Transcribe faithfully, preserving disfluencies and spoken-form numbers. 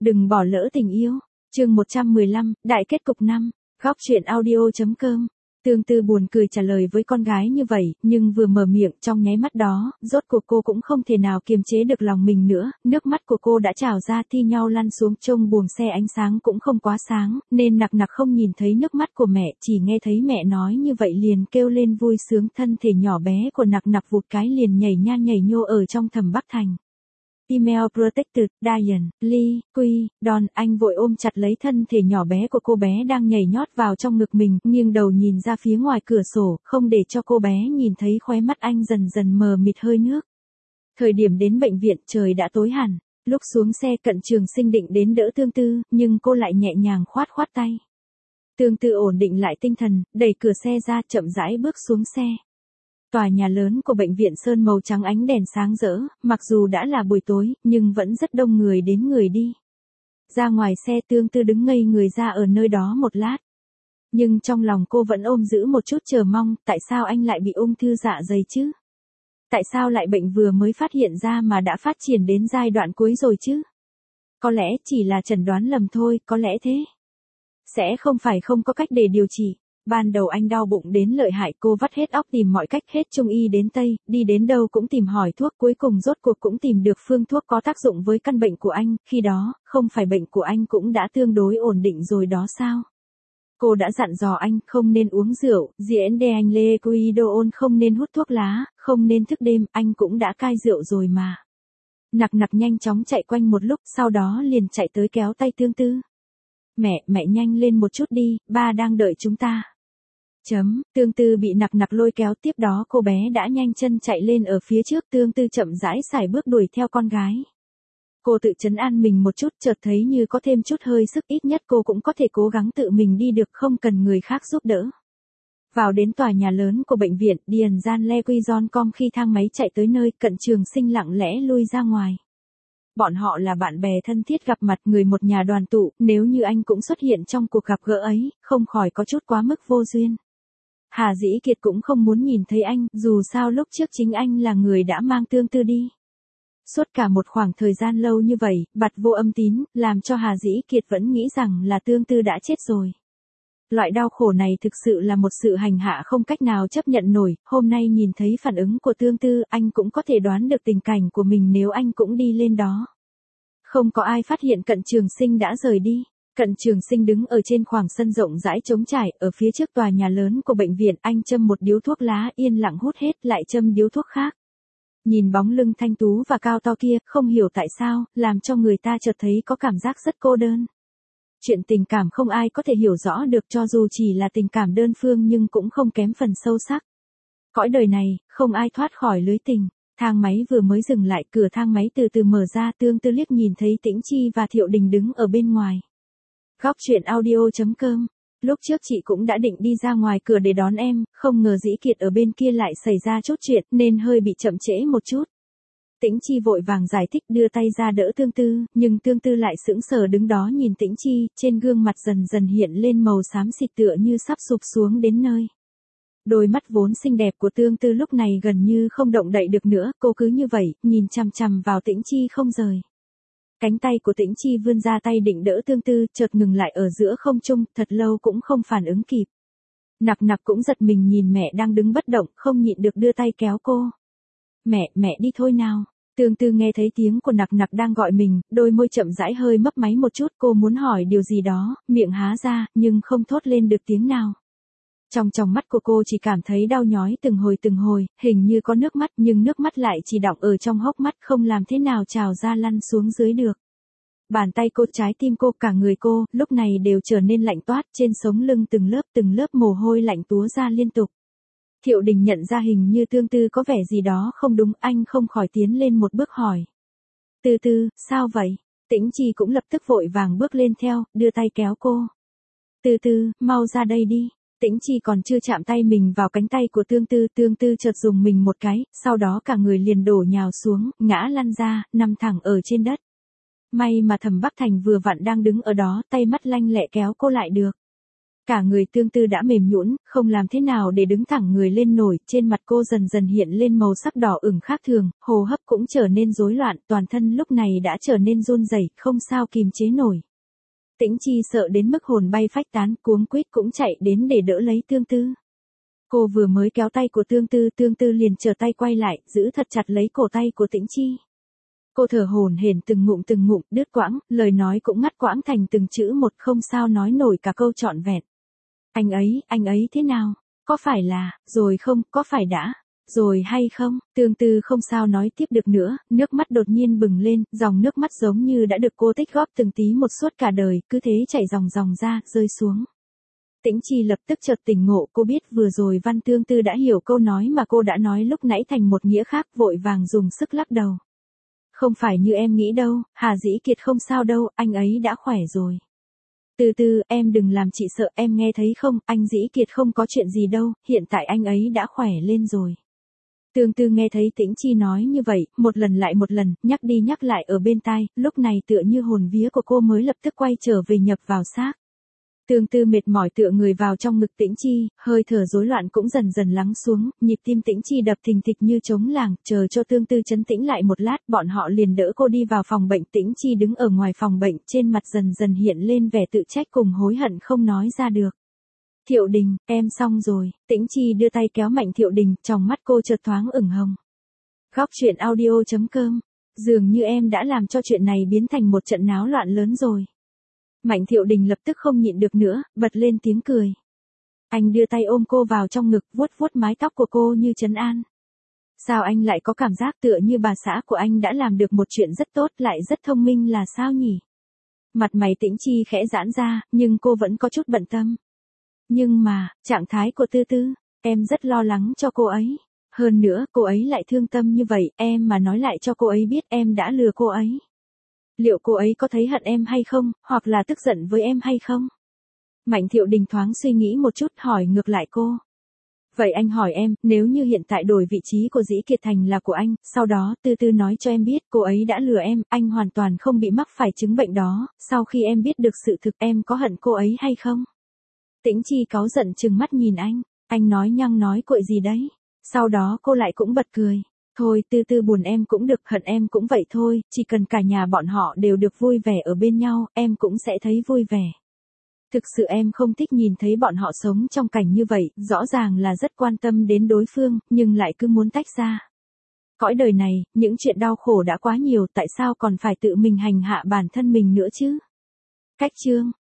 Đừng bỏ lỡ tình yêu. Chương một trăm mười lăm, đại kết cục năm. Góc truyện audio.com. Tương Tư buồn cười trả lời với con gái như vậy, nhưng vừa mở miệng trong nháy mắt đó, rốt cuộc cô cũng không thể nào kiềm chế được lòng mình nữa, nước mắt của cô đã trào ra thi nhau lăn xuống trông buồng xe ánh sáng cũng không quá sáng, nên nặc nặc không nhìn thấy nước mắt của mẹ, chỉ nghe thấy mẹ nói như vậy liền kêu lên vui sướng, thân thể nhỏ bé của nặc nặc vụt cái liền nhảy nha nhảy nhô ở trong Thẩm Bắc Thành. Email Protected, Diane, Lee, Quy, Don, anh vội ôm chặt lấy thân thể nhỏ bé của cô bé đang nhảy nhót vào trong ngực mình, nghiêng đầu nhìn ra phía ngoài cửa sổ, không để cho cô bé nhìn thấy khóe mắt anh dần dần mờ mịt hơi nước. Thời điểm đến bệnh viện trời đã tối hẳn, lúc xuống xe Cận Trường Sinh định đến đỡ Tương Tư, nhưng cô lại nhẹ nhàng khoát khoát tay. Tương Tư ổn định lại tinh thần, đẩy cửa xe ra chậm rãi bước xuống xe. Tòa nhà lớn của bệnh viện sơn màu trắng ánh đèn sáng rỡ, mặc dù đã là buổi tối, nhưng vẫn rất đông người đến người đi. Ra ngoài xe Tương Tư đứng ngây người ra ở nơi đó một lát. Nhưng trong lòng cô vẫn ôm giữ một chút chờ mong, tại sao anh lại bị ung thư dạ dày chứ? Tại sao lại bệnh vừa mới phát hiện ra mà đã phát triển đến giai đoạn cuối rồi chứ? Có lẽ chỉ là chẩn đoán lầm thôi, có lẽ thế. Sẽ không phải không có cách để điều trị. Ban đầu anh đau bụng đến lợi hại, cô vắt hết óc tìm mọi cách, hết trung y đến tây, đi đến đâu cũng tìm hỏi thuốc, cuối cùng rốt cuộc cũng tìm được phương thuốc có tác dụng với căn bệnh của anh, khi đó, không phải bệnh của anh cũng đã tương đối ổn định rồi đó sao? Cô đã dặn dò anh không nên uống rượu, diễn đe anh Lê Kuidoon không nên hút thuốc lá, không nên thức đêm, anh cũng đã cai rượu rồi mà. Nặc nặc nhanh chóng chạy quanh một lúc, sau đó liền chạy tới kéo tay Tương Tư. Mẹ, mẹ nhanh lên một chút đi, ba đang đợi chúng ta. Chấm, Tương Tư bị nặc nặc lôi kéo, tiếp đó cô bé đã nhanh chân chạy lên ở phía trước, Tương Tư chậm rãi sải bước đuổi theo con gái. Cô tự trấn an mình một chút, chợt thấy như có thêm chút hơi sức, ít nhất cô cũng có thể cố gắng tự mình đi được, không cần người khác giúp đỡ. Vào đến tòa nhà lớn của bệnh viện, Điền Gian Le Quy Giòn Com khi thang máy chạy tới nơi, Cận Trường Sinh lặng lẽ lui ra ngoài. Bọn họ là bạn bè thân thiết gặp mặt, người một nhà đoàn tụ, nếu như anh cũng xuất hiện trong cuộc gặp gỡ ấy, không khỏi có chút quá mức vô duyên. Hà Dĩ Kiệt cũng không muốn nhìn thấy anh, dù sao lúc trước chính anh là người đã mang Tương Tư đi. Suốt cả một khoảng thời gian lâu như vậy, bặt vô âm tín, làm cho Hà Dĩ Kiệt vẫn nghĩ rằng là Tương Tư đã chết rồi. Loại đau khổ này thực sự là một sự hành hạ không cách nào chấp nhận nổi, hôm nay nhìn thấy phản ứng của Tương Tư, anh cũng có thể đoán được tình cảnh của mình nếu anh cũng đi lên đó. Không có ai phát hiện Cận Trường Sinh đã rời đi. Cận Trường Sinh đứng ở trên khoảng sân rộng rãi trống trải, ở phía trước tòa nhà lớn của bệnh viện, anh châm một điếu thuốc lá, yên lặng hút hết, lại châm điếu thuốc khác. Nhìn bóng lưng thanh tú và cao to kia, không hiểu tại sao, làm cho người ta chợt thấy có cảm giác rất cô đơn. Chuyện tình cảm không ai có thể hiểu rõ được, cho dù chỉ là tình cảm đơn phương nhưng cũng không kém phần sâu sắc. Cõi đời này, không ai thoát khỏi lưới tình. Thang máy vừa mới dừng lại, cửa thang máy từ từ mở ra, Tương Tư liếc nhìn thấy Tĩnh Chi và Thiệu Đình đứng ở bên ngoài. Góc truyện audio.com. Lúc trước chị cũng đã định đi ra ngoài cửa để đón em, không ngờ Dĩ Kiệt ở bên kia lại xảy ra chút chuyện nên hơi bị chậm trễ một chút. Tĩnh Chi vội vàng giải thích, đưa tay ra đỡ Tương Tư, nhưng Tương Tư lại sững sờ đứng đó nhìn Tĩnh Chi, trên gương mặt dần dần hiện lên màu xám xịt tựa như sắp sụp xuống đến nơi. Đôi mắt vốn xinh đẹp của Tương Tư lúc này gần như không động đậy được nữa, cô cứ như vậy, nhìn chằm chằm vào Tĩnh Chi không rời. Cánh tay của Tĩnh Chi vươn ra tay định đỡ Tương Tư, chợt ngừng lại ở giữa không trung, thật lâu cũng không phản ứng kịp. Nặc nặc cũng giật mình nhìn mẹ đang đứng bất động, không nhịn được đưa tay kéo cô. Mẹ, mẹ đi thôi nào. Tương Tư nghe thấy tiếng của nặc nặc đang gọi mình, đôi môi chậm rãi hơi mấp máy một chút, cô muốn hỏi điều gì đó, miệng há ra, nhưng không thốt lên được tiếng nào. Trong tròng mắt của cô chỉ cảm thấy đau nhói từng hồi từng hồi, hình như có nước mắt, nhưng nước mắt lại chỉ đọng ở trong hốc mắt, không làm thế nào trào ra lăn xuống dưới được. Bàn tay cô, trái tim cô, cả người cô, lúc này đều trở nên lạnh toát, trên sống lưng từng lớp từng lớp mồ hôi lạnh túa ra liên tục. Thiệu Đình nhận ra hình như Tương Tư có vẻ gì đó không đúng, anh không khỏi tiến lên một bước hỏi. Tư Tư, sao vậy? Tĩnh Chi cũng lập tức vội vàng bước lên theo, đưa tay kéo cô. Tư Tư, mau ra đây đi. Tĩnh Chi còn chưa chạm tay mình vào cánh tay của Tương Tư, Tương Tư chợt dùng mình một cái, sau đó cả người liền đổ nhào xuống, ngã lăn ra, nằm thẳng ở trên đất. May mà Thẩm Bắc Thành vừa vặn đang đứng ở đó, tay mắt lanh lẹ kéo cô lại được. Cả người Tương Tư đã mềm nhũn, không làm thế nào để đứng thẳng người lên nổi, trên mặt cô dần dần hiện lên màu sắc đỏ ửng khác thường, hô hấp cũng trở nên rối loạn, toàn thân lúc này đã trở nên run rẩy, không sao kìm chế nổi. Tĩnh Chi sợ đến mức hồn bay phách tán, cuống quýt cũng chạy đến để đỡ lấy Tương Tư. Cô vừa mới kéo tay của Tương Tư, Tương Tư liền trở tay quay lại, giữ thật chặt lấy cổ tay của Tĩnh Chi. Cô thở hổn hển từng ngụm từng ngụm, đứt quãng, lời nói cũng ngắt quãng thành từng chữ một, không sao nói nổi cả câu trọn vẹn. Anh ấy, anh ấy thế nào? Có phải là, rồi không, có phải đã, rồi hay không? Tương Tư không sao nói tiếp được nữa, nước mắt đột nhiên bừng lên, dòng nước mắt giống như đã được cô tích góp từng tí một suốt cả đời, cứ thế chảy ròng ròng ra, rơi xuống. Tĩnh Chi lập tức chợt tỉnh ngộ, cô biết vừa rồi Văn Tương Tư đã hiểu câu nói mà cô đã nói lúc nãy thành một nghĩa khác, vội vàng dùng sức lắc đầu. Không phải như em nghĩ đâu, Hà Dĩ Kiệt không sao đâu, anh ấy đã khỏe rồi. Từ từ, em đừng làm chị sợ, em nghe thấy không, anh Dĩ Kiệt không có chuyện gì đâu, hiện tại anh ấy đã khỏe lên rồi. Tương Tư nghe thấy Tĩnh Chi nói như vậy, một lần lại một lần, nhắc đi nhắc lại ở bên tai, lúc này tựa như hồn vía của cô mới lập tức quay trở về nhập vào xác. Tương Tư mệt mỏi tựa người vào trong ngực Tĩnh Chi, hơi thở rối loạn cũng dần dần lắng xuống, nhịp tim Tĩnh Chi đập thình thịch như trống làng, chờ cho Tương Tư trấn tĩnh lại một lát, bọn họ liền đỡ cô đi vào phòng bệnh. Tĩnh Chi đứng ở ngoài phòng bệnh, trên mặt dần dần hiện lên vẻ tự trách cùng hối hận không nói ra được. Thiệu Đình, em xong rồi. Tĩnh Chi đưa tay kéo mạnh Thiệu Đình, trong mắt cô chợt thoáng ửng hồng. Góc truyện audio chấm com, dường như em đã làm cho chuyện này biến thành một trận náo loạn lớn rồi. Mạnh Thiệu Đình lập tức không nhịn được nữa, bật lên tiếng cười. Anh đưa tay ôm cô vào trong ngực, vuốt vuốt mái tóc của cô như trấn an. Sao anh lại có cảm giác tựa như bà xã của anh đã làm được một chuyện rất tốt, lại rất thông minh là sao nhỉ? Mặt mày Tĩnh Chi khẽ giãn ra, nhưng cô vẫn có chút bận tâm. Nhưng mà, trạng thái của Tư Tư, em rất lo lắng cho cô ấy. Hơn nữa, cô ấy lại thương tâm như vậy, em mà nói lại cho cô ấy biết em đã lừa cô ấy. Liệu cô ấy có thấy hận em hay không, hoặc là tức giận với em hay không? Mạnh Thiệu Đình thoáng suy nghĩ một chút, hỏi ngược lại cô. Vậy anh hỏi em, nếu như hiện tại đổi vị trí của Dĩ Kiệt thành là của anh, sau đó Tư Tư nói cho em biết cô ấy đã lừa em, anh hoàn toàn không bị mắc phải chứng bệnh đó, sau khi em biết được sự thực em có hận cô ấy hay không? Tĩnh Chi cáu giận trừng mắt nhìn anh, anh nói nhăng nói cuội gì đấy? Sau đó cô lại cũng bật cười. Thôi, Tư Tư buồn em cũng được, hận em cũng vậy thôi, chỉ cần cả nhà bọn họ đều được vui vẻ ở bên nhau, em cũng sẽ thấy vui vẻ. Thực sự em không thích nhìn thấy bọn họ sống trong cảnh như vậy, rõ ràng là rất quan tâm đến đối phương, nhưng lại cứ muốn tách ra. Cõi đời này, những chuyện đau khổ đã quá nhiều, tại sao còn phải tự mình hành hạ bản thân mình nữa chứ? Cách chương